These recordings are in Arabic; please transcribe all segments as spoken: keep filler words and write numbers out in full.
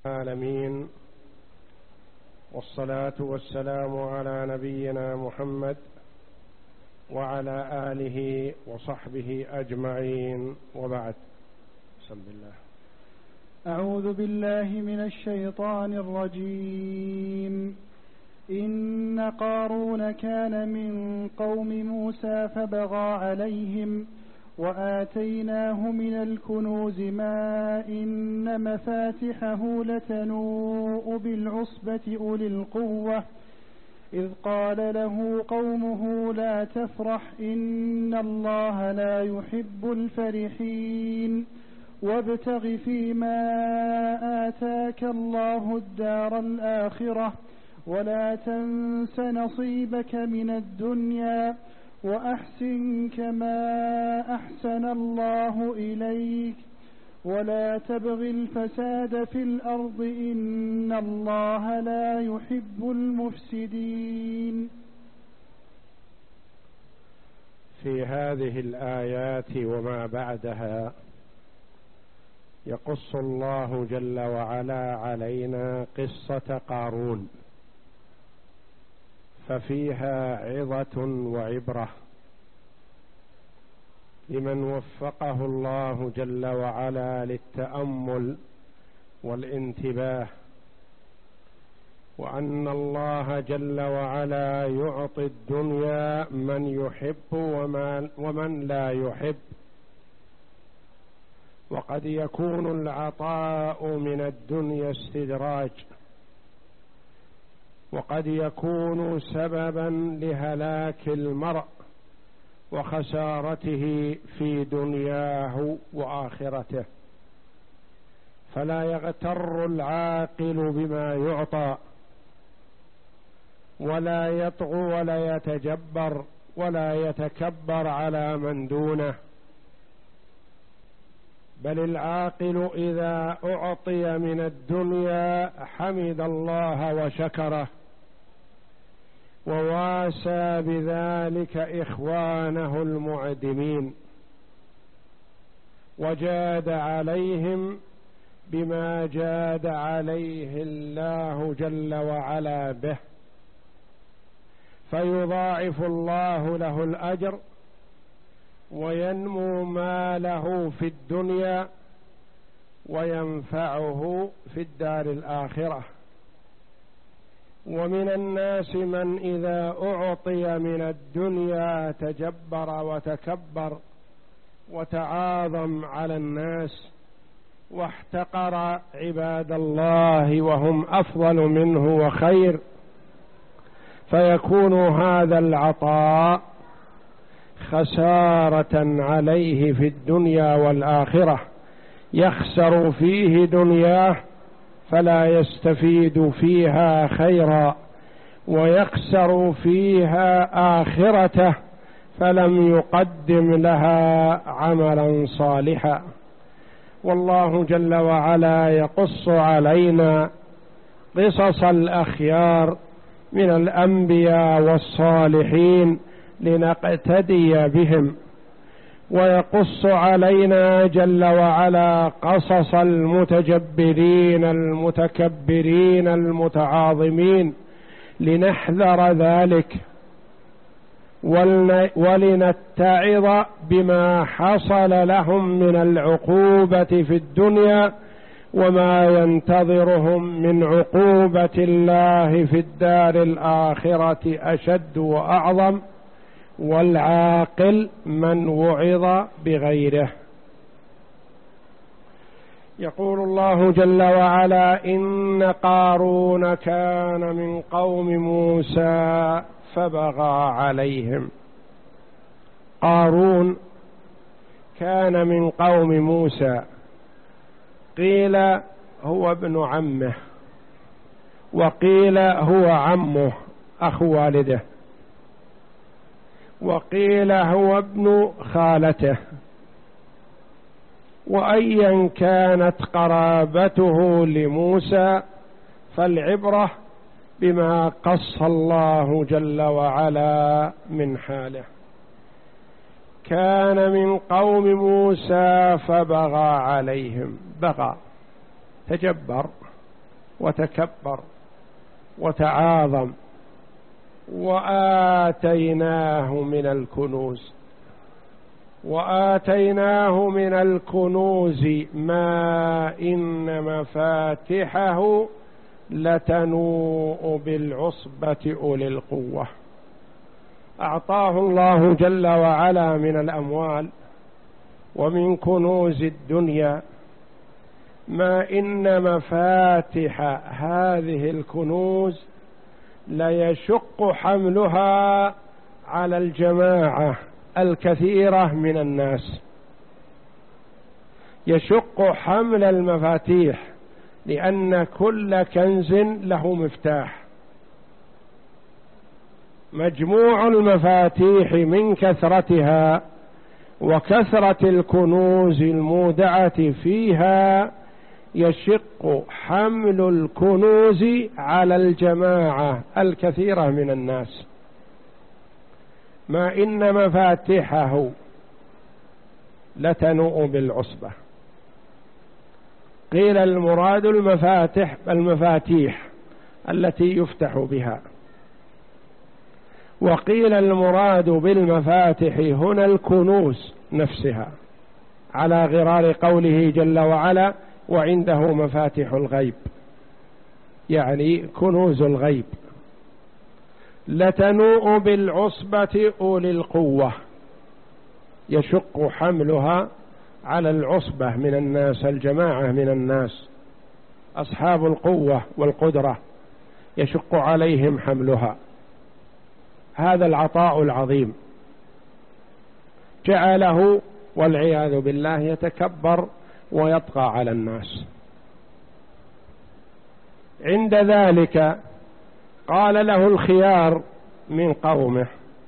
العالمين، والصلاة والسلام على نبينا محمد وعلى آله وصحبه أجمعين، وبعد. بسم الله. أعوذ بالله من الشيطان الرجيم. إن قارون كان من قوم موسى فبغى عليهم وآتيناه من الكنوز ما إن مفاتحه لتنوء بالعصبة أولي القوة إذ قال له قومه لا تفرح إن الله لا يحب الفرحين وابتغ فيما آتاك الله الدار الآخرة ولا تنس نصيبك من الدنيا وأحسن كما أحسن الله إليك ولا تبغ الفساد في الأرض إن الله لا يحب المفسدين. في هذه الآيات وما بعدها يقص الله جل وعلا علينا قصة قارون، ففيها عظة وعبرة لمن وفقه الله جل وعلا للتأمل والانتباه، وأن الله جل وعلا يعطي الدنيا من يحب ومن لا يحب، وقد يكون العطاء من الدنيا استدراج، وقد يكون سببا لهلاك المرء وخسارته في دنياه وآخرته، فلا يغتر العاقل بما يعطى ولا يطغى ولا يتجبر ولا يتكبر على من دونه، بل العاقل إذا أعطي من الدنيا حمد الله وشكره وواسى بذلك إخوانه المعدمين وجاد عليهم بما جاد عليه الله جل وعلا به، فيضاعف الله له الأجر وينمو ماله في الدنيا وينفعه في الدار الآخرة. ومن الناس من إذا أعطي من الدنيا تجبر وتكبر وتعاظم على الناس واحتقر عباد الله وهم أفضل منه وخير، فيكون هذا العطاء خسارة عليه في الدنيا والآخرة، يخسر فيه دنياه فلا يستفيد فيها خيرا، ويخسر فيها آخرته فلم يقدم لها عملا صالحا. والله جل وعلا يقص علينا قصص الأخيار من الأنبياء والصالحين لنقتدي بهم، ويقص علينا جل وعلا قصص المتجبرين المتكبرين المتعاظمين لنحذر ذلك ولنتعظ بما حصل لهم من العقوبة في الدنيا وما ينتظرهم من عقوبة الله في الدار الآخرة أشد وأعظم، والعاقل من وعظ بغيره. يقول الله جل وعلا: إن قارون كان من قوم موسى فبغى عليهم. قارون كان من قوم موسى، قيل هو ابن عمه، وقيل هو عمه أخو والده، وقيل هو ابن خالته، وأيا كانت قرابته لموسى فالعبرة بما قص الله جل وعلا من حاله. كان من قوم موسى فبغى عليهم، بغى تجبر وتكبر وتعاظم، وآتيناه من الكنوز وآتيناه من الكنوز ما إن مفاتحه لتنوء بالعصبة أولي القوة. أعطاه الله جل وعلا من الأموال ومن كنوز الدنيا ما إن مفاتح هذه الكنوز ليشق حملها على الجماعة الكثيرة من الناس. يشق حمل المفاتيح، لأن كل كنز له مفتاح. مجموع المفاتيح من كثرتها وكثرة الكنوز المودعة فيها يشق حمل الكنوز على الجماعة الكثيرة من الناس. ما إن مفاتحه لتنوء بالعصبة. قيل المراد المفاتح المفاتيح التي يفتح بها، وقيل المراد بالمفاتح هنا الكنوز نفسها، على غرار قوله جل وعلا وعنده مفاتح الغيب، يعني كنوز الغيب. لتنوء بالعصبة أولي القوة، يشق حملها على العصبة من الناس، الجماعة من الناس أصحاب القوة والقدرة يشق عليهم حملها. هذا العطاء العظيم جعله والعياذ بالله يتكبر ويطغى على الناس. عند ذلك قال له الخيار من قومه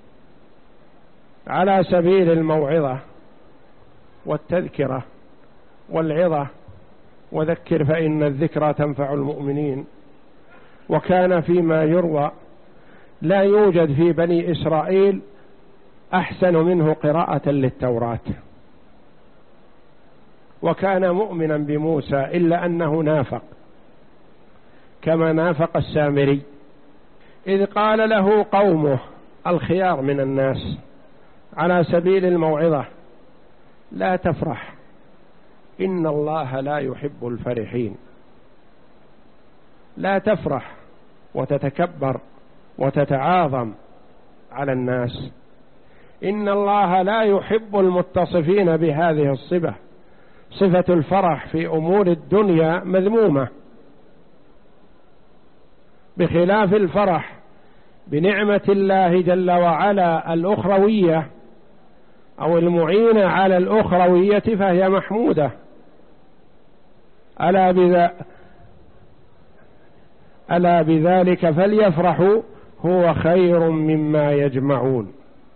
على سبيل الموعظة والتذكرة والعظة، وذكر فإن الذكرى تنفع المؤمنين. وكان فيما يروى لا يوجد في بني إسرائيل أحسن منه قراءة للتوراة، وكان مؤمنا بموسى إلا أنه نافق كما نافق السامري. إذ قال له قومه الخيار من الناس على سبيل الموعظة لا تفرح، إن الله لا يحب الفرحين. لا تفرح وتتكبر وتتعاظم على الناس، إن الله لا يحب المتصفين بهذه الصفة. صفة الفرح في أمور الدنيا مذمومة، بخلاف الفرح بنعمة الله جل وعلا الأخروية أو المعينة على الأخروية فهي محمودة. ألا بذا ألا بذلك فليفرحوا هو خير مما يجمعون.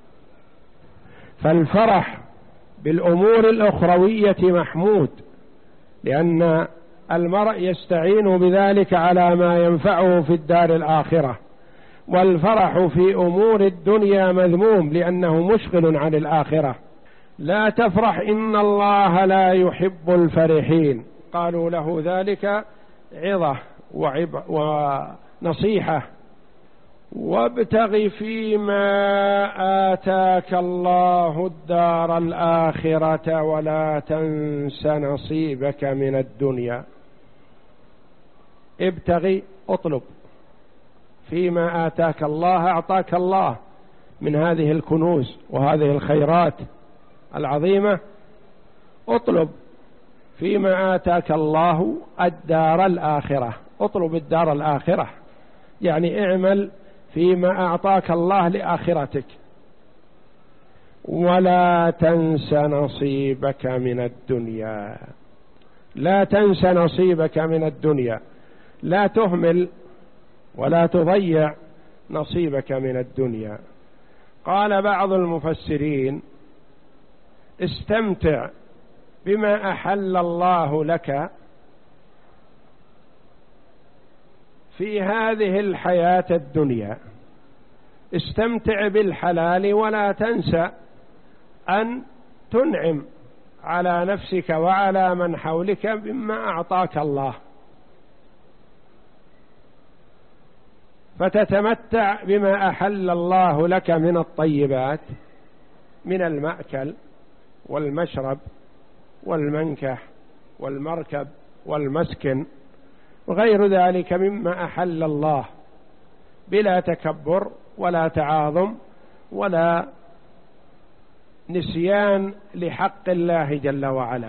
فالفرح بالأمور الأخروية محمود، لأن المرء يستعين بذلك على ما ينفعه في الدار الآخرة. والفرح في أمور الدنيا مذموم لأنه مشغل عن الآخرة. لا تفرح إن الله لا يحب الفرحين. قالوا له ذلك عظة وعب ونصيحة. وابتغ فيما آتاك الله الدار الآخرة ولا تنس نصيبك من الدنيا. ابتغي، اطلب فيما آتاك الله، أعطاك الله من هذه الكنوز وهذه الخيرات العظيمة. اطلب فيما آتاك الله الدار الآخرة، اطلب الدار الآخرة، يعني اعمل فيما أعطاك الله لآخرتك. ولا تنس نصيبك من الدنيا، لا تنس نصيبك من الدنيا، لا تهمل ولا تضيع نصيبك من الدنيا. قال بعض المفسرين استمتع بما أحل الله لك في هذه الحياة الدنيا، استمتع بالحلال ولا تنسى أن تنعم على نفسك وعلى من حولك بما أعطاك الله. فتتمتع بما أحل الله لك من الطيبات، من المأكل والمشرب والمنكح والمركب والمسكن وغير ذلك مما أحل الله، بلا تكبر ولا تعاظم ولا نسيان لحق الله جل وعلا.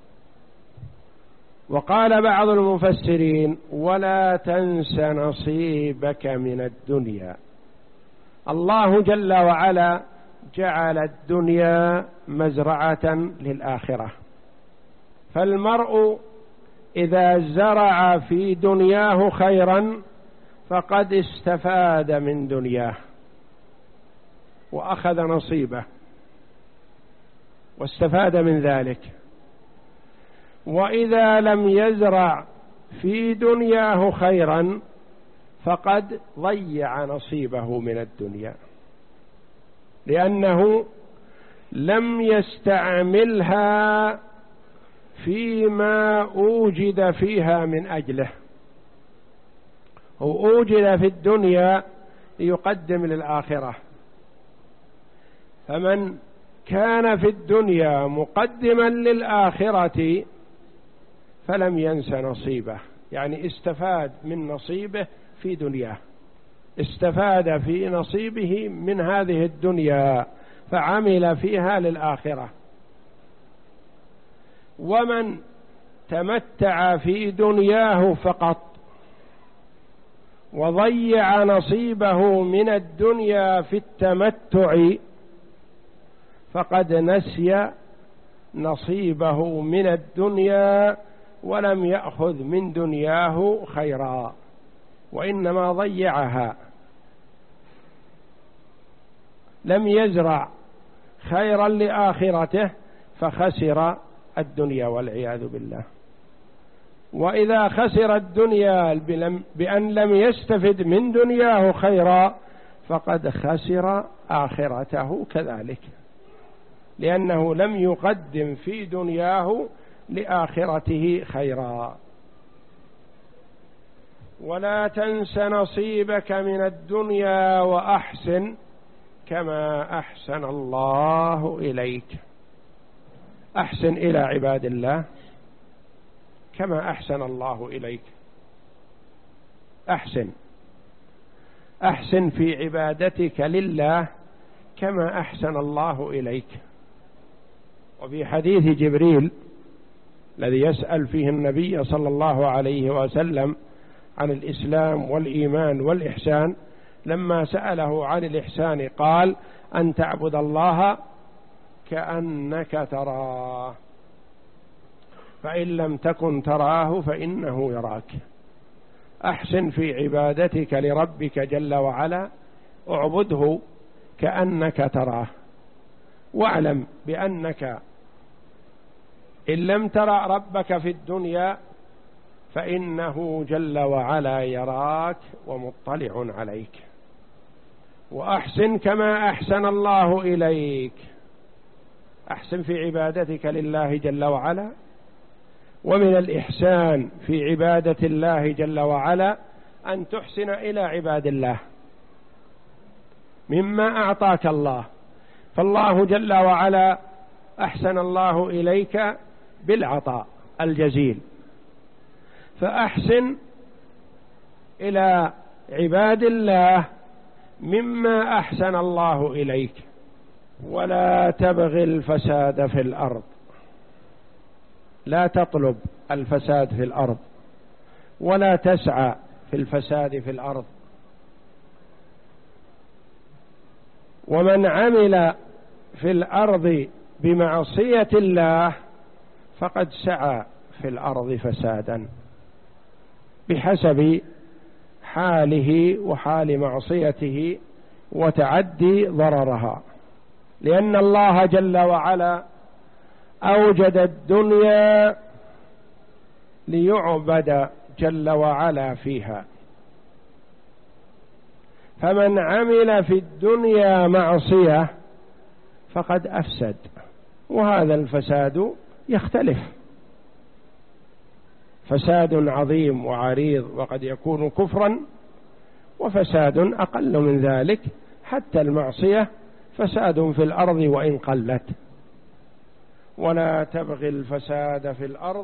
وقال بعض المفسرين: ولا تنس نصيبك من الدنيا. الله جل وعلا جعل الدنيا مزرعة للآخرة، فالمرء إذا زرع في دنياه خيرا فقد استفاد من دنياه وأخذ نصيبه واستفاد من ذلك، وإذا لم يزرع في دنياه خيرا فقد ضيع نصيبه من الدنيا، لأنه لم يستعملها فيما أوجد فيها من أجله. هو أوجد في الدنيا ليقدم للآخرة، فمن كان في الدنيا مقدما للآخرة فلم ينس نصيبه، يعني استفاد من نصيبه في دنياه، استفاد في نصيبه من هذه الدنيا فعمل فيها للآخرة. ومن تمتع في دنياه فقط وضيع نصيبه من الدنيا في التمتع فقد نسي نصيبه من الدنيا ولم يأخذ من دنياه خيرا، وإنما ضيعها، لم يزرع خيرا لآخرته فخسر الدنيا والعياذ بالله. وإذا خسر الدنيا بأن لم يستفد من دنياه خيرا فقد خسر آخرته كذلك، لأنه لم يقدم في دنياه لآخرته خيرا. ولا تنس نصيبك من الدنيا وأحسن كما أحسن الله إليك. أحسن إلى عباد الله كما أحسن الله إليك. أحسن أحسن في عبادتك لله كما أحسن الله إليك. وفي حديث جبريل الذي يسأل فيه النبي صلى الله عليه وسلم عن الإسلام والإيمان والإحسان، لما سأله عن الإحسان قال: أن تعبد الله كأنك تراه فإن لم تكن تراه فإنه يراك. أحسن في عبادتك لربك جل وعلا، اعبده كأنك تراه، واعلم بأنك إن لم ترى ربك في الدنيا فإنه جل وعلا يراك ومطلع عليك. وأحسن كما أحسن الله إليك. أحسن في عبادتك لله جل وعلا. ومن الإحسان في عبادة الله جل وعلا أن تحسن إلى عباد الله مما أعطاك الله، فالله جل وعلا أحسن الله إليك بالعطاء الجزيل، فأحسن إلى عباد الله مما أحسن الله إليك. ولا تبغي الفساد في الأرض، لا تطلب الفساد في الأرض ولا تسعى في الفساد في الأرض. ومن عمل في الأرض بمعصية الله فقد سعى في الأرض فسادا بحسب حاله وحال معصيته وتعدي ضررها، لأن الله جل وعلا أوجد الدنيا ليعبد جل وعلا فيها، فمن عمل في الدنيا معصية فقد أفسد، وهذا الفساد يختلف، فساد عظيم وعريض، وقد يكون كفرا وفساد أقل من ذلك، حتى المعصية فساد في الأرض وإن قلت. ولا تبغي الفساد في الأرض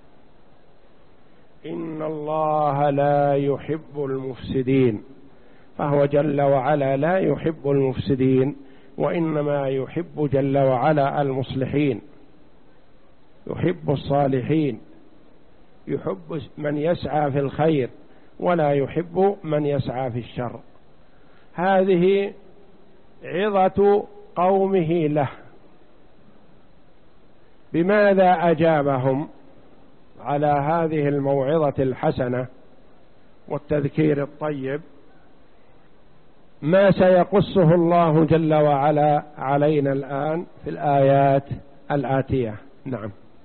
إن الله لا يحب المفسدين. فهو جل وعلا لا يحب المفسدين، وإنما يحب جل وعلا المصلحين، يحب الصالحين، يحب من يسعى في الخير ولا يحب من يسعى في الشر. هذه عظة قومه له. بماذا أجابهم على هذه الموعظة الحسنة والتذكير الطيب؟ ما سيقصه الله جل وعلا علينا الآن في الآيات الآتية. نعم.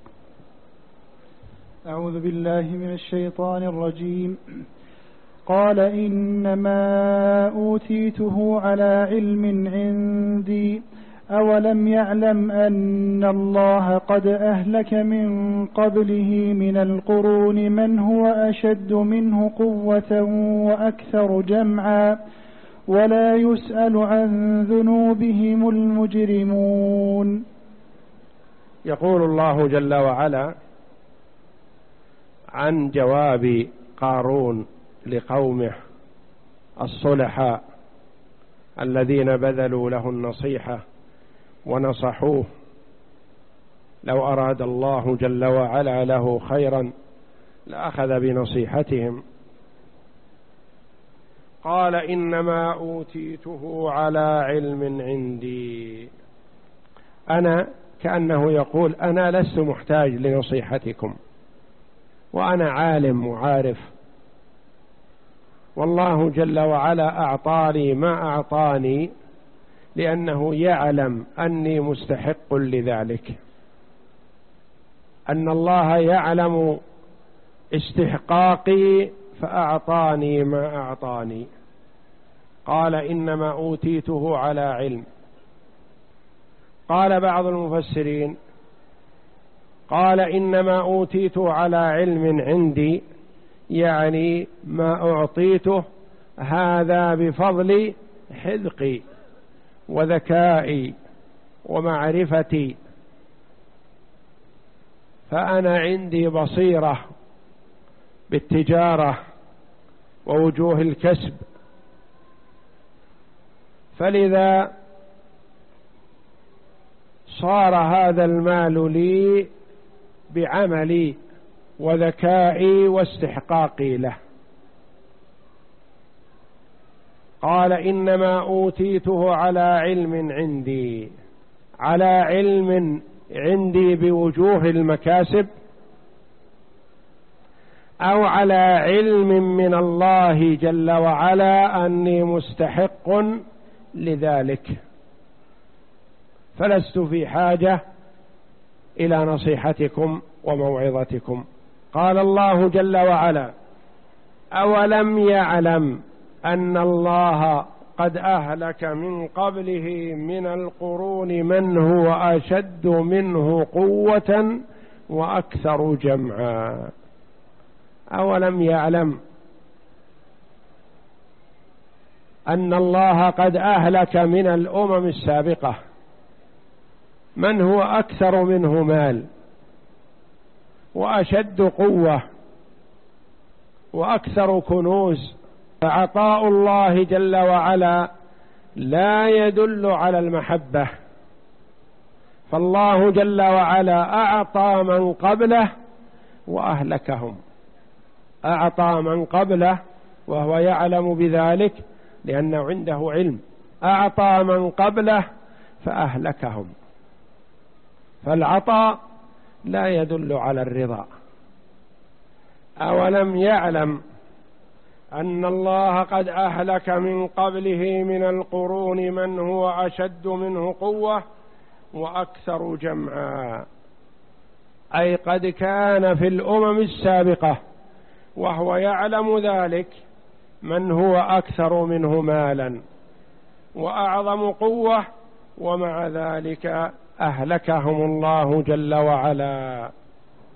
أعوذ بالله من الشيطان الرجيم. قال إنما أوتيته على علم عندي أولم يعلم أن الله قد أهلك من قبله من القرون من هو أشد منه قوة وأكثر جمعا ولا يسأل عن ذنوبهم المجرمون. يقول الله جل وعلا عن جواب قارون لقومه الصلحاء الذين بذلوا له النصيحة ونصحوه، لو أراد الله جل وعلا له خيرا لأخذ بنصيحتهم. قال إنما أوتيته على علم عندي. أنا كأنه يقول أنا لست محتاج لنصيحتكم، وأنا عالم وعارف، والله جل وعلا أعطاني ما أعطاني لأنه يعلم أني مستحق لذلك، أن الله يعلم استحقاقي فأعطاني ما أعطاني. قال إنما أوتيته على علم. قال بعض المفسرين قال إنما أوتيته على علم عندي، يعني ما أعطيته هذا بفضل حذقي وذكائي ومعرفتي، فأنا عندي بصيرة بالتجارة ووجوه الكسب، فلذا صار هذا المال لي بعملي وذكائي واستحقاقي له. قال إنما أوتيته على علم عندي، على علم عندي بوجوه المكاسب، أو على علم من الله جل وعلا أني مستحق لذلك، فلست في حاجة إلى نصيحتكم وموعظتكم. قال الله جل وعلا أولم يعلم أن الله قد أهلك من قبله من القرون من هو أشد منه قوة وأكثر جمعا. أولم يعلم أن الله قد أهلك من الأمم السابقة من هو أكثر منه مال وأشد قوة وأكثر كنوز. فعطاء الله جل وعلا لا يدل على المحبة، فالله جل وعلا أعطى من قبله وأهلكهم، أعطى من قبله وهو يعلم بذلك لأنه عنده علم، أعطى من قبله فأهلكهم. فالعطاء لا يدل على الرضا. أولم يعلم أن الله قد أهلك من قبله من القرون من هو أشد منه قوة وأكثر جمعا، أي قد كان في الأمم السابقة وهو يعلم ذلك من هو أكثر منه مالا وأعظم قوة، ومع ذلك أهلكهم الله جل وعلا.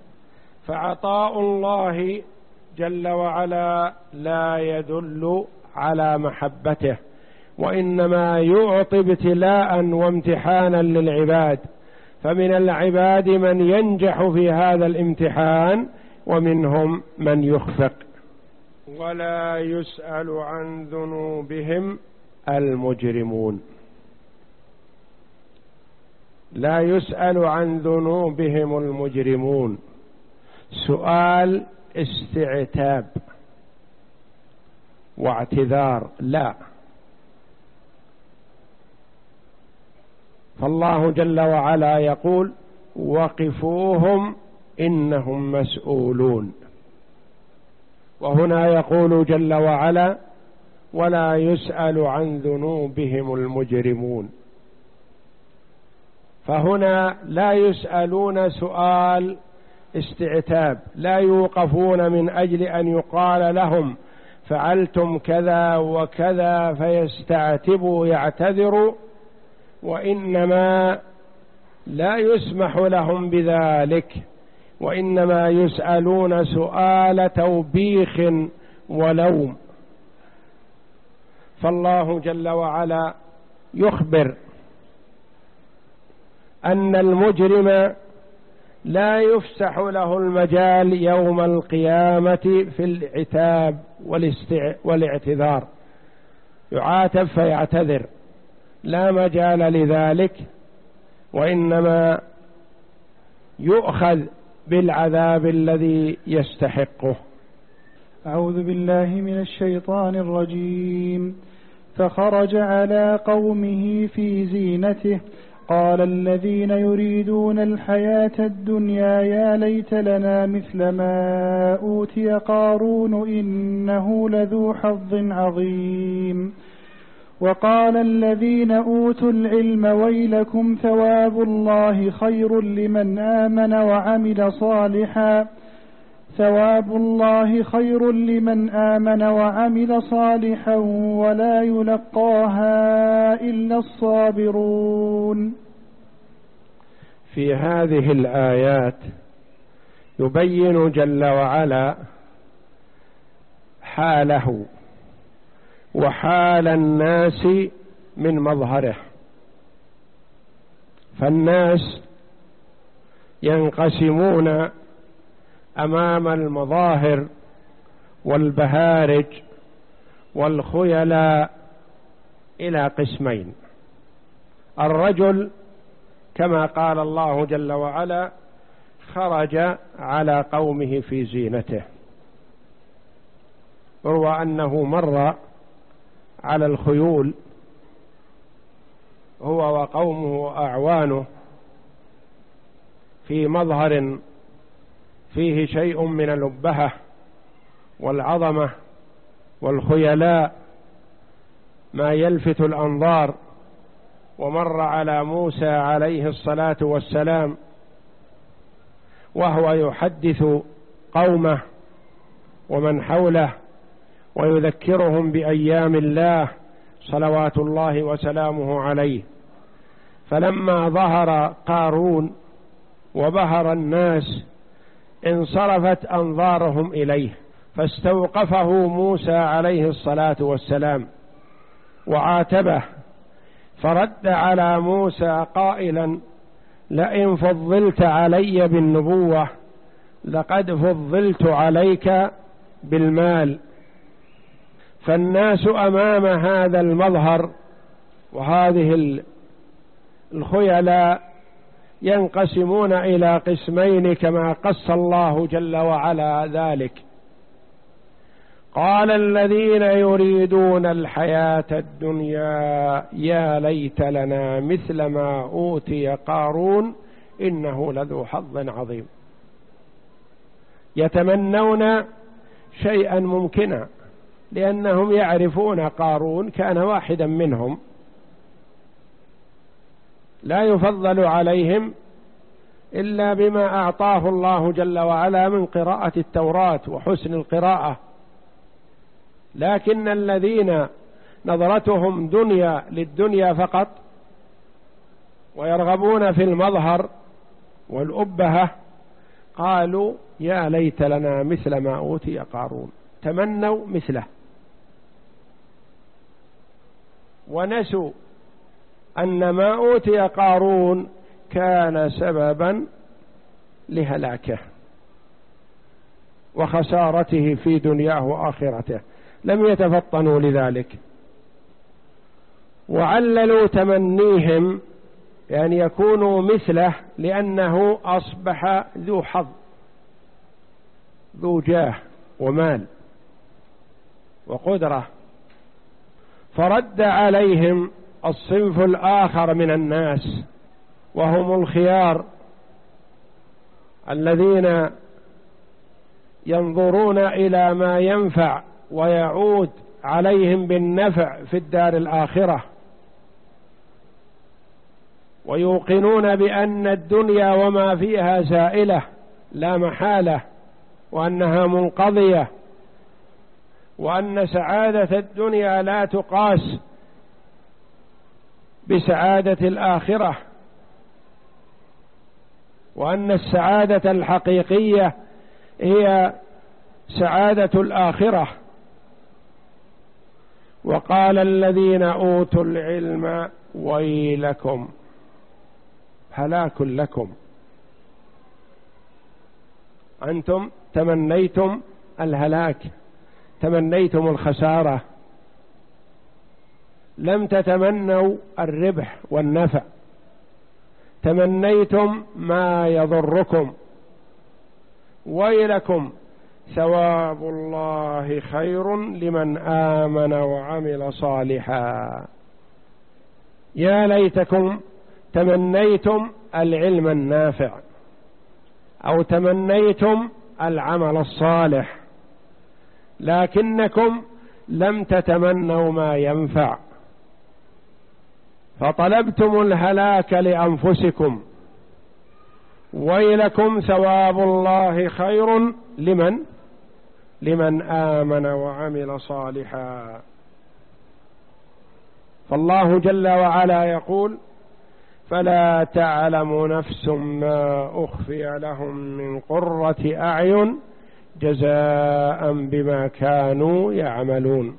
فعطاء الله جل وعلا لا يدل على محبته، وإنما يعطي ابتلاء وامتحانا للعباد، فمن العباد من ينجح في هذا الامتحان ومنهم من يخفق. ولا يسأل عن ذنوبهم المجرمون، لا يسأل عن ذنوبهم المجرمون، سؤال استعتاب واعتذار، لا، فالله جل وعلا يقول وقفوهم إنهم مسؤولون، وهنا يقول جل وعلا ولا يسأل عن ذنوبهم المجرمون، فهنا لا يسألون سؤال استعتاب، لا يوقفون من أجل أن يقال لهم فعلتم كذا وكذا فيستعتبوا يعتذروا، وإنما لا يسمح لهم بذلك، وإنما يسألون سؤال توبيخ ولوم. فالله جل وعلا يخبر أن المجرم لا يفسح له المجال يوم القيامة في العتاب والاعتذار، يعاتب فيعتذر، لا مجال لذلك، وإنما يؤخذ بالعذاب الذي يستحقه. أعوذ بالله من الشيطان الرجيم. فخرج على قومه في زينته قال الذين يريدون الحياة الدنيا يا ليت لنا مثل ما أوتي قارون إنه لذو حظ عظيم. وقال الذين أوتوا العلم ويلكم ثواب الله خير لمن آمن وعمل صالحا ثواب الله خير لمن آمن وعمل صالحا ولا يلقاها إلا الصابرون. في هذه الآيات يبين جل وعلا حاله وحال الناس من مظهره، فالناس ينقسمون أمام المظاهر والبهارج والخيلاء إلى قسمين. الرجل كما قال الله جل وعلا خرج على قومه في زينته، روى أنه مر على الخيول هو وقومه وأعوانه في مظهر فيه شيء من الأبهة والعظمة والخيلاء ما يلفت الأنظار، ومر على موسى عليه الصلاة والسلام وهو يحدث قومه ومن حوله ويذكرهم بأيام الله صلوات الله وسلامه عليه. فلما ظهر قارون وبهر الناس انصرفت أنظارهم إليه، فاستوقفه موسى عليه الصلاة والسلام وعاتبه، فرد على موسى قائلا لئن فضلت علي بالنبوة لقد فضلت عليك بالمال. فالناس أمام هذا المظهر وهذه الخيلاء ينقسمون إلى قسمين كما قص الله جل وعلا ذلك. قال الذين يريدون الحياة الدنيا يا ليت لنا مثل ما أوتي قارون إنه لذو حظ عظيم، يتمنون شيئا ممكنا لأنهم يعرفون قارون كان واحدا منهم، لا يفضل عليهم إلا بما أعطاه الله جل وعلا من قراءة التوراة وحسن القراءة، لكن الذين نظرتهم دنيا للدنيا فقط ويرغبون في المظهر والأبهة قالوا يا ليت لنا مثل ما أوتي قارون، تمنوا مثله. ونسوا أن ما أوتي قارون كان سببا لهلاكه وخسارته في دنياه وآخرته، لم يتفطنوا لذلك، وعللوا تمنيهم يعني يكونوا مثله لأنه أصبح ذو حظ ذو جاه ومال وقدرة، فرد عليهم الصنف الآخر من الناس وهم الخيار الذين ينظرون إلى ما ينفع ويعود عليهم بالنفع في الدار الآخرة، ويوقنون بأن الدنيا وما فيها زائلة لا محالة، وأنها منقضية، وأن سعادة الدنيا لا تقاس بسعادة الآخرة، وأن السعادة الحقيقية هي سعادة الآخرة. وقال الذين أوتوا العلم ويلكم، هلاك لكم، أنتم تمنيتم الهلاك، تمنيتم الخسارة، لم تتمنوا الربح والنفع، تمنيتم ما يضركم. ويلكم ثواب الله خير لمن آمن وعمل صالحا. يا ليتكم تمنيتم العلم النافع أو تمنيتم العمل الصالح، لكنكم لم تتمنوا ما ينفع، فطلبتم الهلاك لأنفسكم. ويلكم ثواب الله خير لمن لمن آمن وعمل صالحا. فالله جل وعلا يقول: فلا تعلم نفس ما أخفي لهم من قرة أعين جزاء بما كانوا يعملون.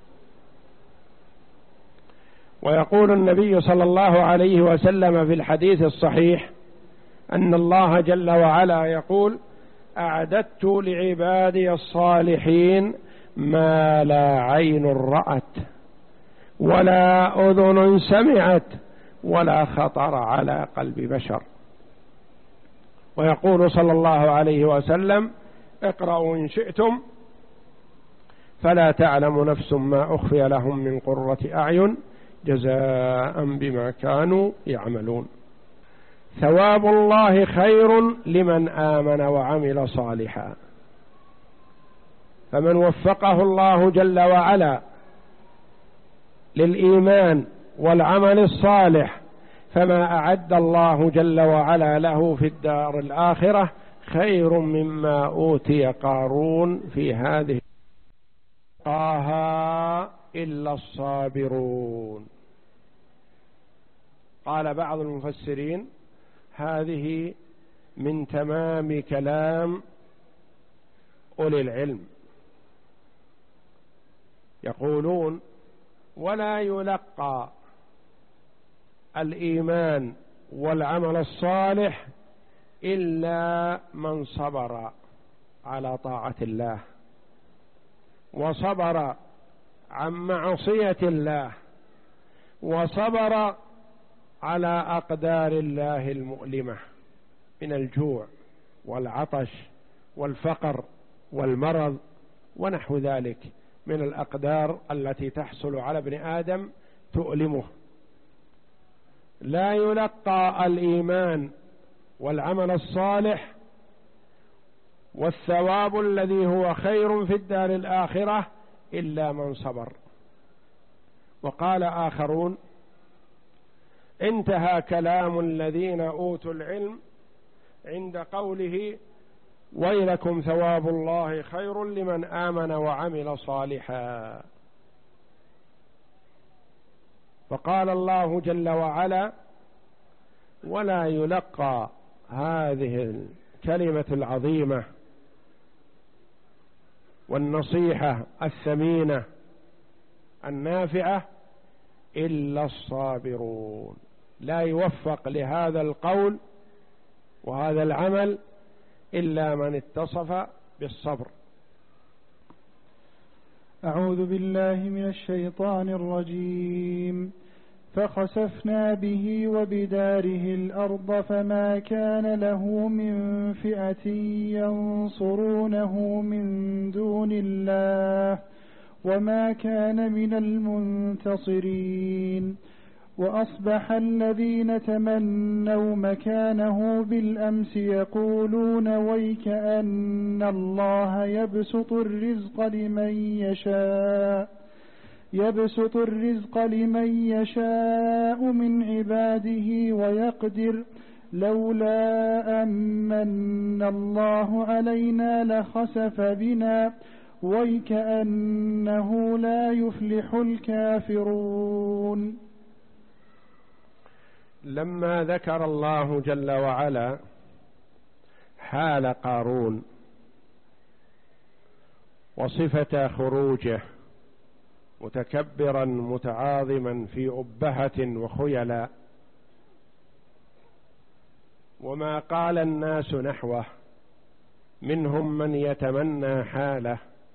ويقول النبي صلى الله عليه وسلم في الحديث الصحيح أن الله جل وعلا يقول: أعددت لعبادي الصالحين ما لا عين رأت ولا أذن سمعت ولا خطر على قلب بشر. ويقول صلى الله عليه وسلم: اقرأوا إن شئتم فلا تعلم نفس ما أخفي لهم من قرة أعين جزاء بما كانوا يعملون. ثواب الله خير لمن آمن وعمل صالحا. فمن وفقه الله جل وعلا للإيمان والعمل الصالح فما أعد الله جل وعلا له في الدار الآخرة خير مما أوتي قارون في هذه قاها إلا الصابرون. قال بعض المفسرين: هذه من تمام كلام أولي العلم، يقولون: ولا يلقى الإيمان والعمل الصالح إلا من صبر على طاعة الله وصبر عن معصية الله وصبر على أقدار الله المؤلمة من الجوع والعطش والفقر والمرض ونحو ذلك من الأقدار التي تحصل على ابن آدم تؤلمه. لا يلقى الإيمان والعمل الصالح والثواب الذي هو خير في الدار الآخرة إلا من صبر. وقال آخرون: انتهى كلام الذين أوتوا العلم عند قوله: ويلكم ثواب الله خير لمن آمن وعمل صالحا. فقال الله جل وعلا: ولا يلقى هذه الكلمة العظيمة والنصيحة الثمينة النافعة إلا الصابرون. لا يوفق لهذا القول وهذا العمل إلا من اتصف بالصبر. أعوذ بالله من الشيطان الرجيم. فخسفنا به وبداره الأرض فما كان له من فئة ينصرونه من دون الله وما كان من المنتصرين. وأصبح الذين تمنوا مكانه بالأمس يقولون ويكأن الله يبسط الرزق لمن يشاء يبسط الرزق لمن يشاء من عباده ويقدر لولا أمن الله علينا لخسف بنا ويكأنه لا يفلح الكافرون. لما ذكر الله جل وعلا حال قارون وصفة خروجه متكبرا متعاظما في أبهة وخيلاء، وما قال الناس نحوه، منهم من يتمنى حاله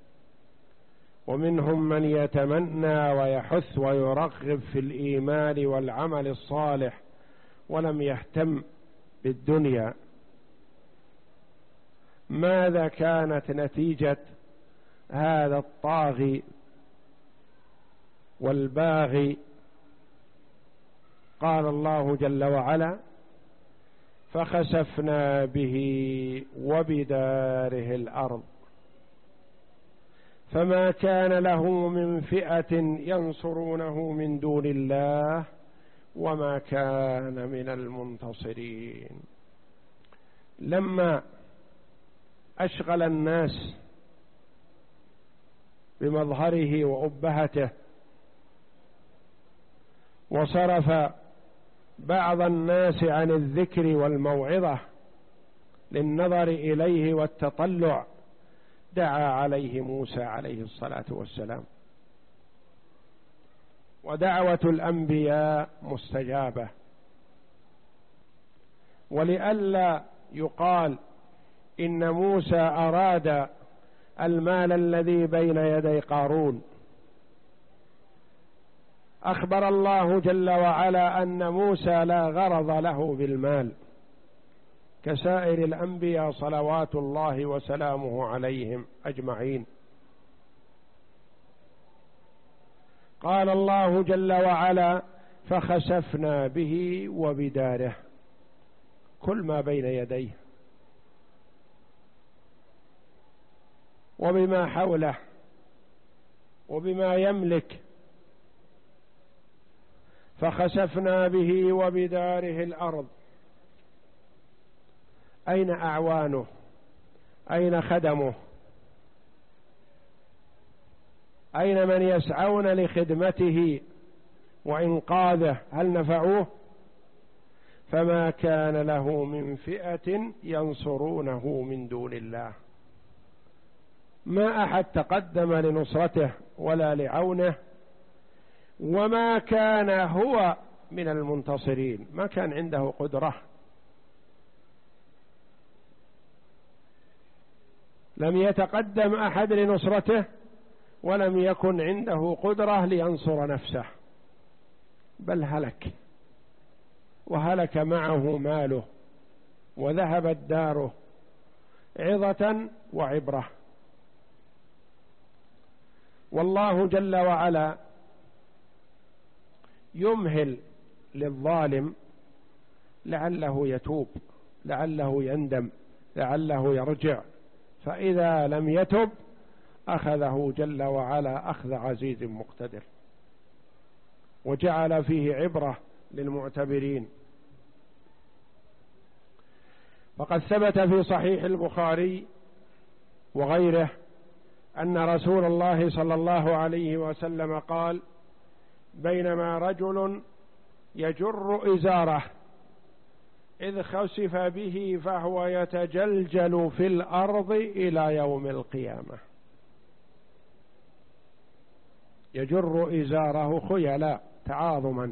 ومنهم من يتمنى ويحث ويرغب في الإيمان والعمل الصالح ولم يهتم بالدنيا. ماذا كانت نتيجة هذا الطاغي والباغي؟ قال الله جل وعلا: فخسفنا به وبداره الأرض فما كان له من فئة ينصرونه من دون الله وما كان من المنتصرين. لما أشغل الناس بمظهره وأبهته وصرف بعض الناس عن الذكر والموعظة للنظر إليه والتطلع، دعا عليه موسى عليه الصلاة والسلام. ودعوة الأنبياء مستجابة. ولئلا يقال إن موسى أراد المال الذي بين يدي قارون، أخبر الله جل وعلا أن موسى لا غرض له بالمال كسائر الأنبياء صلوات الله وسلامه عليهم أجمعين. قال الله جل وعلا: فخسفنا به وبداره، كل ما بين يديه وبما حوله وبما يملك. فخسفنا به وبداره الأرض. أين أعوانه؟ أين خدمه؟ أين من يسعون لخدمته وإنقاذه؟ هل نفعوه؟ فما كان له من فئة ينصرونه من دون الله. ما أحد تقدم لنصرته ولا لعونه، وما كان هو من المنتصرين، ما كان عنده قدرة. لم يتقدم أحد لنصرته ولم يكن عنده قدرة لينصر نفسه، بل هلك، وهلك معه ماله وذهبت داره، عظة وعبرة. والله جل وعلا يمهل للظالم لعله يتوب، لعله يندم، لعله يرجع، فإذا لم يتب أخذه جل وعلا أخذ عزيز مقتدر، وجعل فيه عبرة للمعتبرين. فقد ثبت في صحيح البخاري وغيره أن رسول الله صلى الله عليه وسلم قال: بينما رجل يجر إزاره إذ خسف به فهو يتجلجل في الأرض إلى يوم القيامة. يجر إزاره خيلاء تعاظما.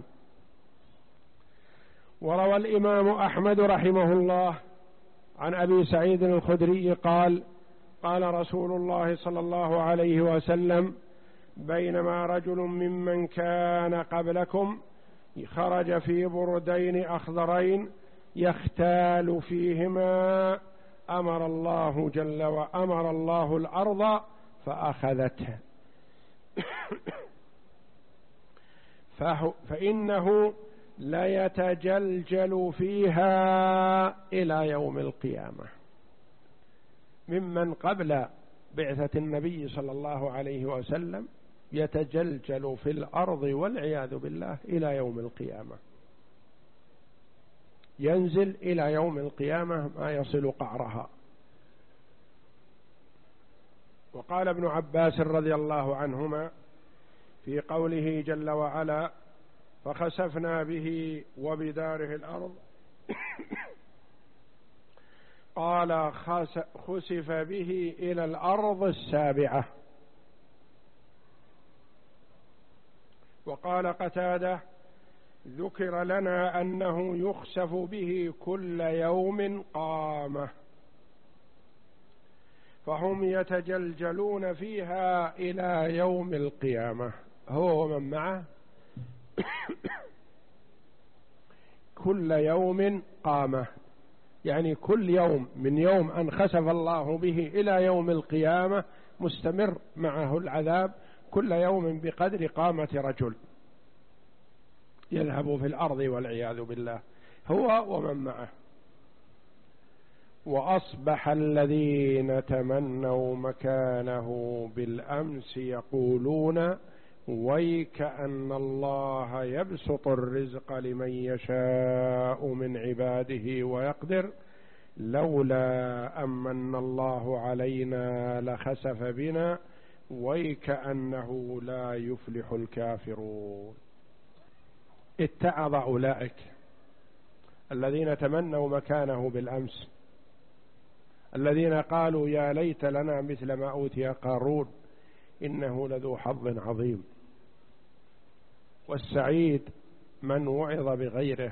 وروى الإمام أحمد رحمه الله عن أبي سعيد الخدري قال: قال رسول الله صلى الله عليه وسلم: بينما رجل ممن كان قبلكم خرج في بردين أخضرين يختال فيهما أمر الله جل وأمر الله الأرض فأخذته فإنه ليتجلجل فيها إلى يوم القيامة. ممن قبل بعثة النبي صلى الله عليه وسلم يتجلجل في الأرض والعياذ بالله إلى يوم القيامة، ينزل إلى يوم القيامة ما يصل قعرها. وقال ابن عباس رضي الله عنهما في قوله جل وعلا: فخسفنا به وبداره الأرض قال: خسف به إلى الأرض السابعة. وقال قتادة: ذكر لنا أنه يخسف به كل يوم قامة، فهم يتجلجلون فيها إلى يوم القيامة هو ومن معه كل يوم قامة، يعني كل يوم من يوم أن خسف الله به إلى يوم القيامة مستمر معه العذاب، كل يوم بقدر قامة رجل يذهب في الأرض والعياذ بالله هو ومن معه. وأصبح الذين تمنوا مكانه بالأمس يقولون: ويك أن الله يبسط الرزق لمن يشاء من عباده ويقدر لولا أمن الله علينا لخسف بنا ويك أنه لا يفلح الكافرون. اتعظ أولئك الذين تمنوا مكانه بالأمس، الذين قالوا: يا ليت لنا مثل ما أوتي قارون إنه لذو حظ عظيم. والسعيد من وعظ بغيره.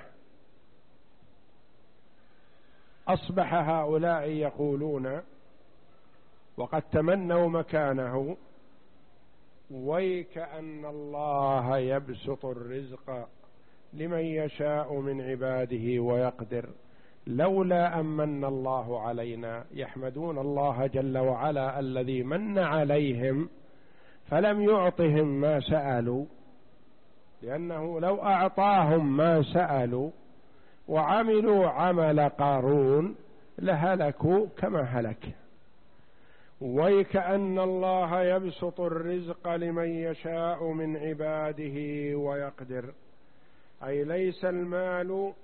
أصبح هؤلاء يقولون وقد تمنوا مكانه: ويك أن الله يبسط الرزق لمن يشاء من عباده ويقدر لولا أمن الله علينا. يحمدون الله جل وعلا الذي من عليهم فلم يعطهم ما سألوا، لأنه لو أعطاهم ما سألوا وعملوا عمل قارون لهلكوا كما هلك. ويك أن الله يبسط الرزق لمن يشاء من عباده ويقدر، أي ليس المال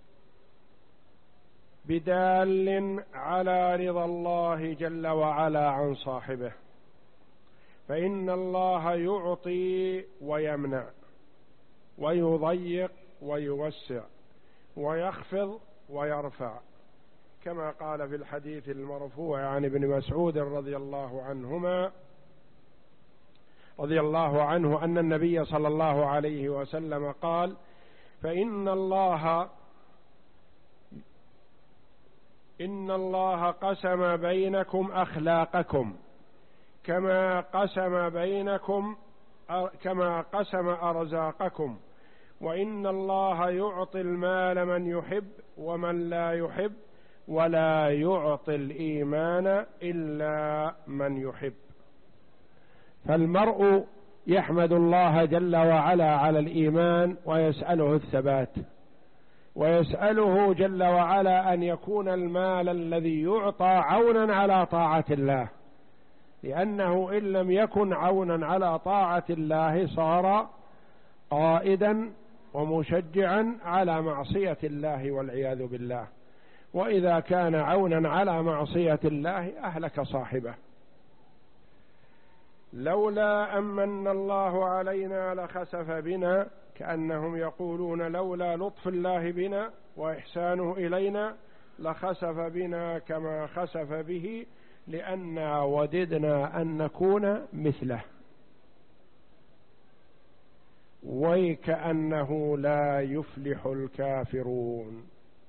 بدال على رضا الله جل وعلا عن صاحبه، فإن الله يعطي ويمنع ويضيق ويوسع ويخفض ويرفع، كما قال في الحديث المرفوع عن ابن مسعود رضي الله عنهما رضي الله عنه أن النبي صلى الله عليه وسلم قال: فإن الله إن الله قسم بينكم أخلاقكم كما قسم بينكم كما قسم أرزاقكم، وإن الله يعطي المال من يحب ومن لا يحب، ولا يعطي الإيمان إلا من يحب. فالمرء يحمد الله جل وعلا على الإيمان ويسأله الثبات، ويسأله جل وعلا أن يكون المال الذي يعطى عونا على طاعة الله، لأنه إن لم يكن عونا على طاعة الله صار قائدا ومشجعا على معصية الله والعياذ بالله، وإذا كان عونا على معصية الله أهلك صاحبه. لولا أمن الله علينا لخسف بنا، كأنهم يقولون لولا لطف الله بنا وإحسانه إلينا لخسف بنا كما خسف به، لأننا وددنا أن نكون مثله. ويكأنه لا يفلح الكافرون.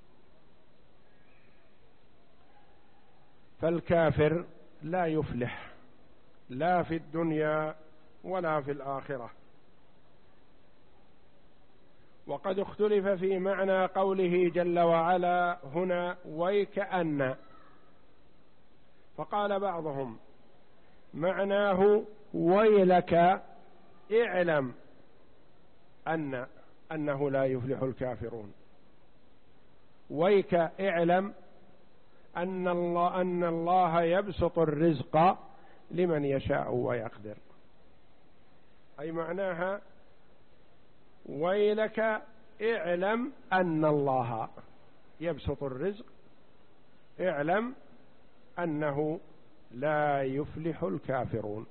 فالكافر لا يفلح لا في الدنيا ولا في الآخرة. وقد اختلف في معنى قوله جل وعلا هنا ويكأن، فقال بعضهم معناه ويلك اعلم أن أنه لا يفلح الكافرون. ويك اعلم أن الله أن الله يبسط الرزق لمن يشاء ويقدر، أي معناها ويلك اعلم أن الله يبسط الرزق، اعلم أنه لا يفلح الكافرون.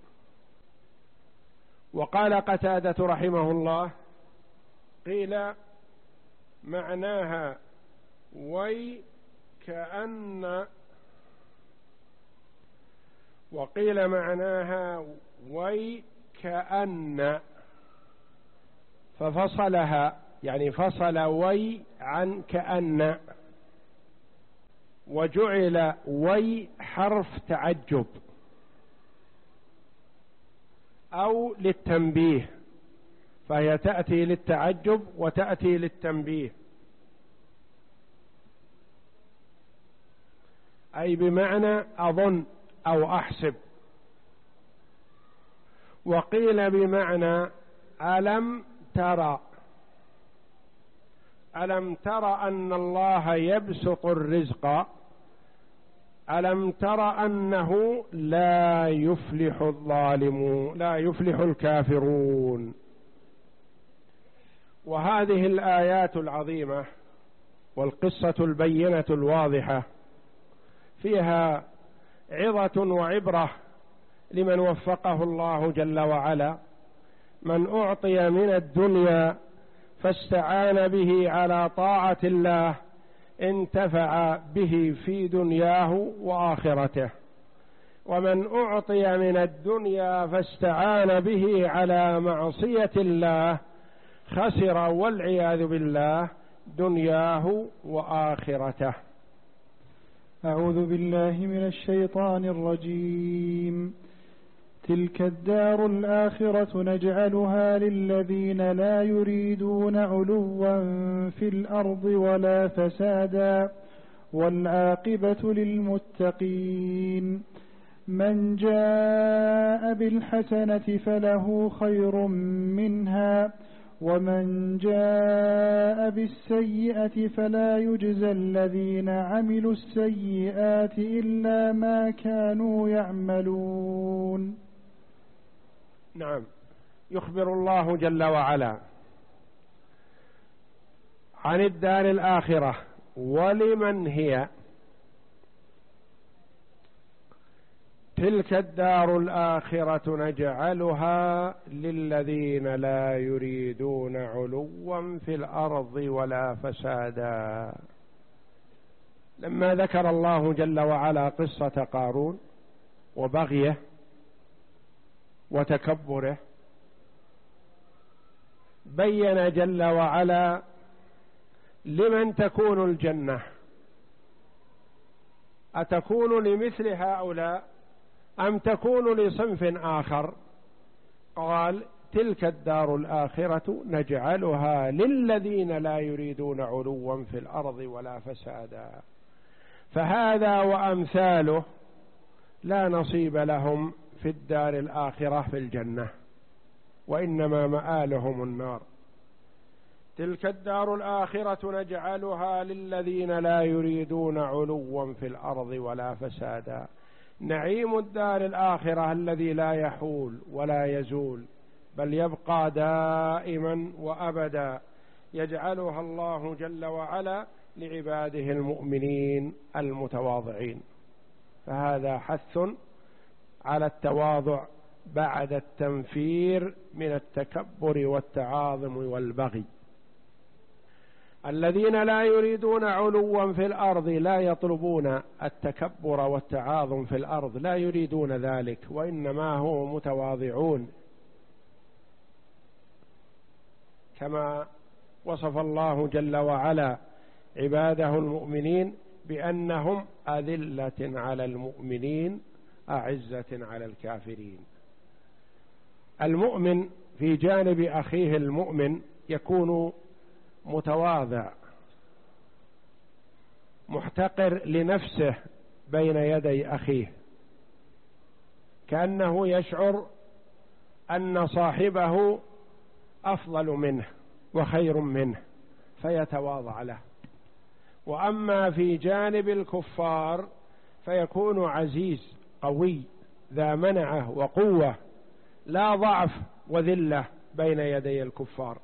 وقال قتادة رحمه الله قيل معناها ويكأن، وقيل معناها ويكأن، ففصلها يعني فصل وي عن كأن، وجعل وي حرف تعجب أو للتنبيه، فهي تأتي للتعجب وتأتي للتنبيه، أي بمعنى أظن أو أحسب. وقيل بمعنى ألم ترى، ألم ترى أن الله يبسط الرزق، ألم ترى أنه لا يفلح الظالمون لا يفلح الكافرون. وهذه الآيات العظيمة والقصة البينة الواضحة فيها عظة وعبرة لمن وفقه الله جل وعلا، من أعطي من الدنيا فاستعان به على طاعة الله انتفع به في دنياه وآخرته، ومن أعطي من الدنيا فاستعان به على معصية الله خسر والعياذ بالله دنياه وآخرته. أعوذ بالله من الشيطان الرجيم. تلك الدار الآخرة نجعلها للذين لا يريدون علوا في الأرض ولا فسادا والعاقبة للمتقين. من جاء بالحسنة فله خير منها ومن جاء بالسيئة فلا يجزى الذين عملوا السيئات إلا ما كانوا يعملون. نعم، يخبر الله جل وعلا عن الدار الآخرة ولمن هي. تلك الدار الآخرة نجعلها للذين لا يريدون علوا في الأرض ولا فسادا. لما ذكر الله جل وعلا قصة قارون وبغيه وتكبره، بين جل وعلا لمن تكون الجنة، أتكون لمثل هؤلاء أم تكون لصنف آخر؟ قال تلك الدار الآخرة نجعلها للذين لا يريدون علوا في الأرض ولا فسادا. فهذا وأمثاله لا نصيب لهم في الدار الآخرة في الجنة، وإنما مآلهم النار. تلك الدار الآخرة نجعلها للذين لا يريدون علوا في الأرض ولا فسادا. نعيم الدار الآخرة الذي لا يحول ولا يزول بل يبقى دائما وأبدا، يجعلها الله جل وعلا لعباده المؤمنين المتواضعين. فهذا حث على التواضع بعد التنفير من التكبر والتعاظم والبغي. الذين لا يريدون علوا في الأرض لا يطلبون التكبر والتعاظم في الأرض، لا يريدون ذلك، وإنما هم متواضعون. كما وصف الله جل وعلا عباده المؤمنين بأنهم أذلة على المؤمنين أعزة على الكافرين. المؤمن في جانب أخيه المؤمن يكون متواضع محتقر لنفسه بين يدي أخيه، كأنه يشعر أن صاحبه أفضل منه وخير منه فيتواضع له. وأما في جانب الكفار فيكون عزيز قوي ذا منعة وقوة، لا ضعف وذلة بين يدي الكفار،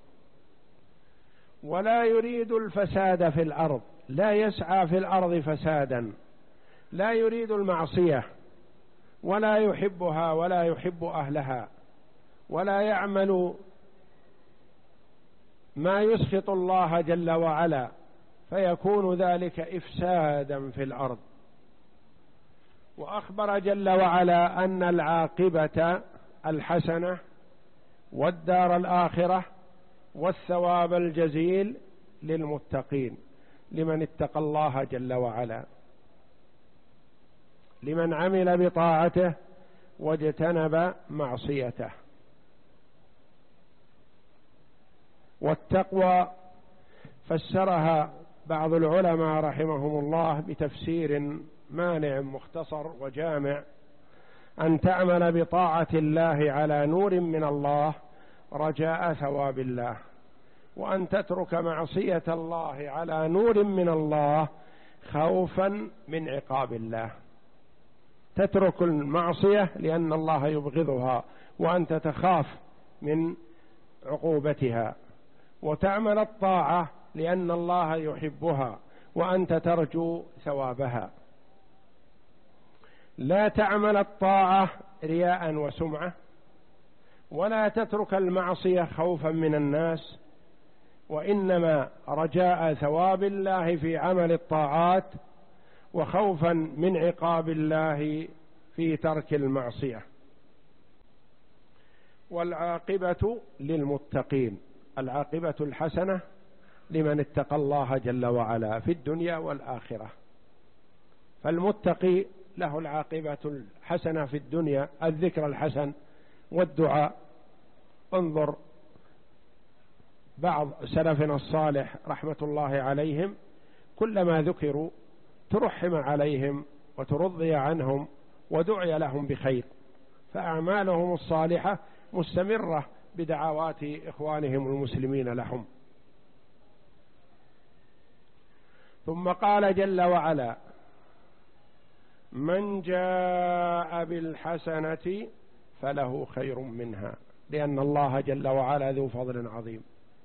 ولا يريد الفساد في الأرض، لا يسعى في الأرض فسادا، لا يريد المعصية ولا يحبها ولا يحب أهلها، ولا يعمل ما يسخط الله جل وعلا، فيكون ذلك إفسادا في الأرض. وأخبر جل وعلا أن العاقبة الحسنة والدار الآخرة والثواب الجزيل للمتقين، لمن اتقى الله جل وعلا، لمن عمل بطاعته واجتنب معصيته. والتقوى فسرها بعض العلماء رحمهم الله بتفسير مانع مختصر وجامع: أن تعمل بطاعة الله على نور من الله رجاء ثواب الله، وأن تترك معصية الله على نور من الله خوفا من عقاب الله. تترك المعصية لأن الله يبغضها وأنت تخاف من عقوبتها، وتعمل الطاعة لأن الله يحبها وأنت ترجو ثوابها. لا تعمل الطاعة رياء وسمعة، ولا تترك المعصية خوفا من الناس، وإنما رجاء ثواب الله في عمل الطاعات وخوفا من عقاب الله في ترك المعصية. والعاقبة للمتقين، العاقبة الحسنة لمن اتقى الله جل وعلا في الدنيا والآخرة. فالمتقي له العاقبة الحسنة في الدنيا، الذكر الحسن والدعاء. انظر بعض سلفنا الصالح رحمة الله عليهم كلما ذكروا ترحم عليهم وترضي عنهم ودعي لهم بخير، فأعمالهم الصالحة مستمرة بدعوات إخوانهم المسلمين لهم. ثم قال جل وعلا: من جاء بالحسنة فله خير منها، لأن الله جل وعلا ذو فضل عظيم.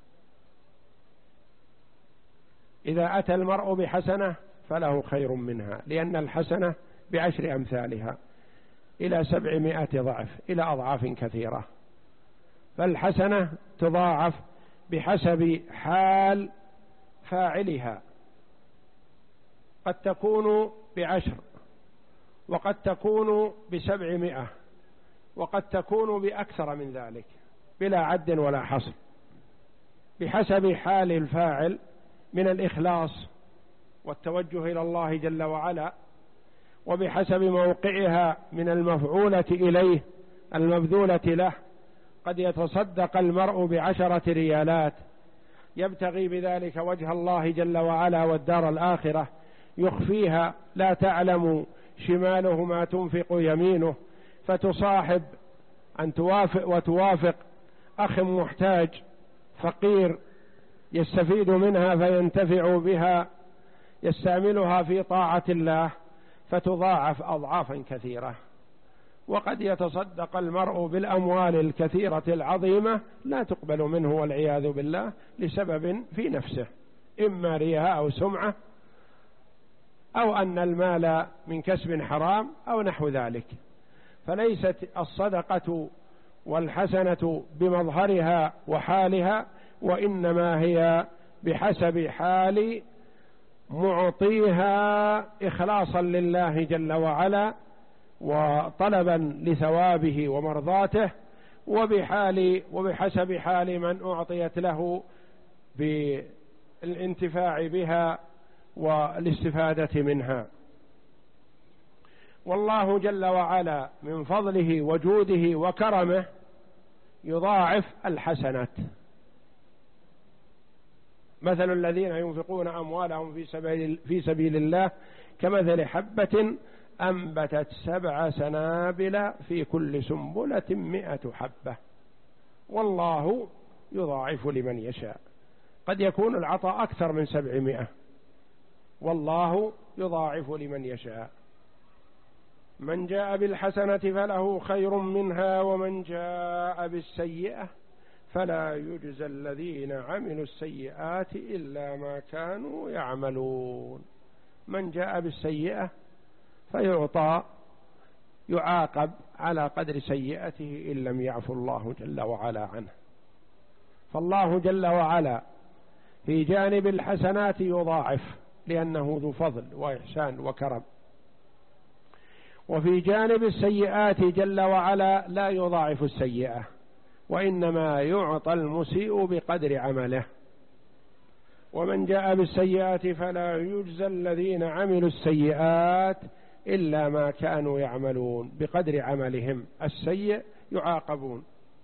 إذا أتى المرء بحسنة فله خير منها، لأن الحسنة بعشر أمثالها إلى سبعمائة ضعف، إلى أضعاف كثيرة. فالحسنة تضاعف بحسب حال فاعلها، قد تكون بعشر، وقد تكون بسبعمائة، وقد تكون بأكثر من ذلك بلا عد ولا حصر، بحسب حال الفاعل من الإخلاص والتوجه إلى الله جل وعلا، وبحسب موقعها من المفعولة إليه المبذولة له. قد يتصدق المرء بعشرة ريالات يبتغي بذلك وجه الله جل وعلا والدار الآخرة، يخفيها لا تعلم شماله ما تنفق يمينه، فتصاحب أن توافق وتوافق أخ محتاج فقير يستفيد منها فينتفع بها، يستعملها في طاعة الله، فتضاعف أضعافا كثيرة. وقد يتصدق المرء بالأموال الكثيرة العظيمة لا تقبل منه والعياذ بالله لسبب في نفسه، إما رياء أو سمعة، أو أن المال من كسب حرام أو نحو ذلك. فليست الصدقة والحسنة بمظهرها وحالها، وإنما هي بحسب حال معطيها إخلاصا لله جل وعلا وطلبا لثوابه ومرضاته، وبحال وبحسب حال من أعطيت له بالانتفاع بها والاستفادة منها. والله جل وعلا من فضله وجوده وكرمه يضاعف الحسنات. مثل الذين ينفقون أموالهم في سبيل, في سبيل الله كمثل حبة أنبتت سبع سنابل في كل سنبلة مئة حبة والله يضاعف لمن يشاء. قد يكون العطاء أكثر من سبعمائة، والله يضاعف لمن يشاء. من جاء بالحسنة فله خير منها ومن جاء بالسيئة فلا يجزى الذين عملوا السيئات إلا ما كانوا يعملون. من جاء بالسيئة فيعطى يعاقب على قدر سيئته إن لم يعفو الله جل وعلا عنه. فالله جل وعلا في جانب الحسنات يضاعف لأنه ذو فضل وإحسان وكرم، وفي جانب السيئات جل وعلا لا يضاعف السيئة، وإنما يعطى المسيء بقدر عمله. ومن جاء بالسيئات فلا يجزى الذين عملوا السيئات إلا ما كانوا يعملون، بقدر عملهم السيء يعاقبون.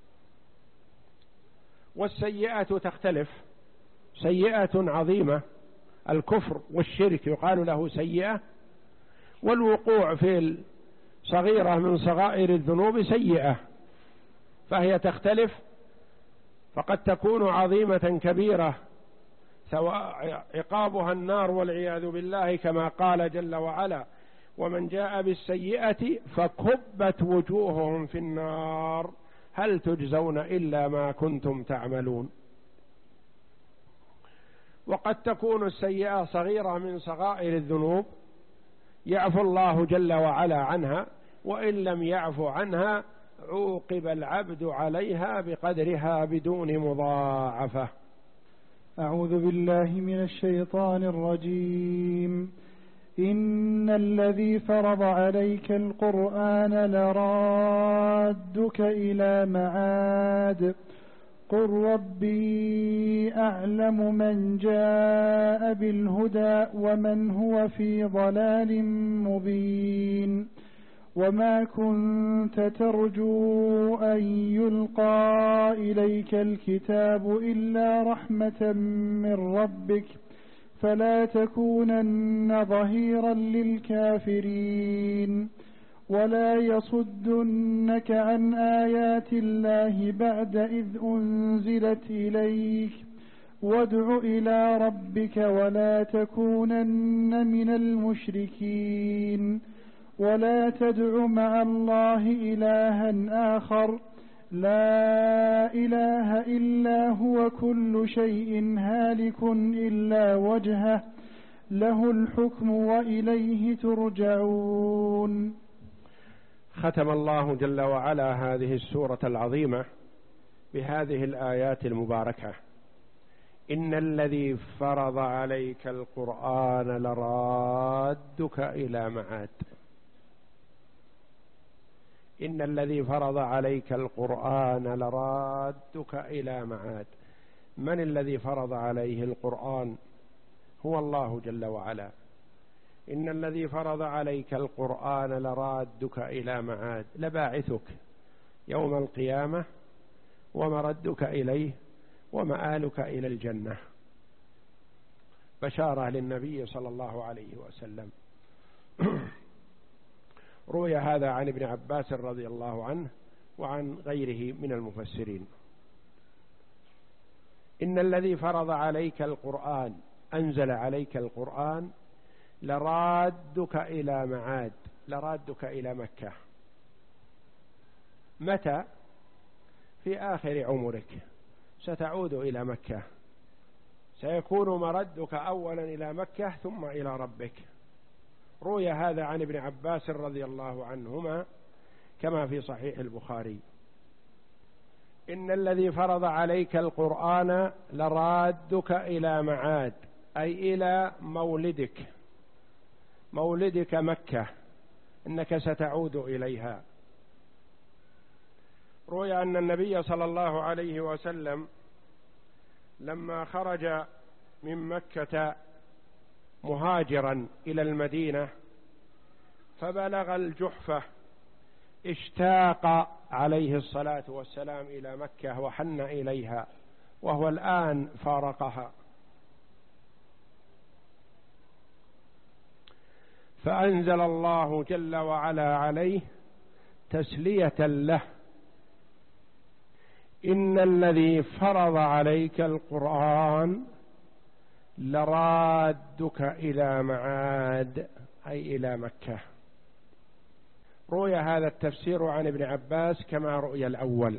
والسيئة تختلف، سيئة عظيمة الكفر والشرك يقال له سيئة، والوقوع في صغيرة من صغائر الذنوب سيئة، فهي تختلف، فقد تكون عظيمة كبيرة سواء عقابها النار والعياذ بالله كما قال جل وعلا: ومن جاء بالسيئة فكبت وجوههم في النار هل تجزون إلا ما كنتم تعملون. وقد تكون السيئة صغيرة من صغائر الذنوب يعفو الله جل وعلا عنها، وإن لم يعفو عنها عوقب العبد عليها بقدرها بدون مضاعفة. أعوذ بالله من الشيطان الرجيم. إن الذي فرض عليك القرآن لرادك إلى معاد قل ربي أعلم من جاء بالهدى ومن هو في ضلال مبين وما كنت ترجو أن يلقى إليك الكتاب إلا رحمة من ربك فلا تكونن ظهيرا للكافرين ولا يصدنك عن آيات الله بعد إذ أنزلت إليك وادع إلى ربك ولا تكونن من المشركين ولا تدع مع الله إلها آخر لا إله إلا هو كل شيء هالك إلا وجهه له الحكم وإليه ترجعون. ختم الله جل وعلا هذه السورة العظيمة بهذه الآيات المباركة: إن الذي فرض عليك القرآن لرادك إلى معاد. إن الذي فرض عليك القرآن لرادك إلى معاد. من الذي فرض عليه القرآن؟ هو الله جل وعلا. إن الذي فرض عليك القرآن لرادك إلى معاد، لباعثك يوم القيامة ومردك إليه ومآلك إلى الجنة. بشارة للنبي صلى الله عليه وسلم. روي هذا عن ابن عباس رضي الله عنه وعن غيره من المفسرين. إن الذي فرض عليك القرآن، أنزل عليك القرآن، لرادك إلى معاد، لرادك إلى مكة. متى؟ في آخر عمرك ستعود إلى مكة، سيكون مردك أولا إلى مكة ثم إلى ربك. روي هذا عن ابن عباس رضي الله عنهما كما في صحيح البخاري. إن الذي فرض عليك القرآن لرادك إلى معاد، أي إلى مولدك، مولدك مكة، إنك ستعود إليها. روي أن النبي صلى الله عليه وسلم لما خرج من مكة مهاجرا إلى المدينة فبلغ الجحفة اشتاق عليه الصلاة والسلام إلى مكة وحن إليها، وهو الآن فارقها، فأنزل الله جل وعلا عليه تسلية له: إن الذي فرض عليك القرآن لرادك إلى معاد، أي إلى مكة. روي هذا التفسير عن ابن عباس كما رؤي الأول.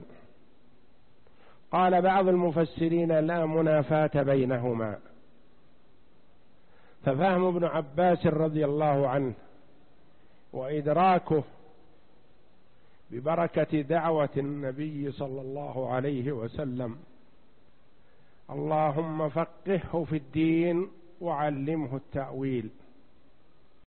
قال بعض المفسرين: لا منافاة بينهما، ففهم ابن عباس رضي الله عنه وإدراكه ببركة دعوة النبي صلى الله عليه وسلم: اللهم فقهه في الدين وعلمه التأويل.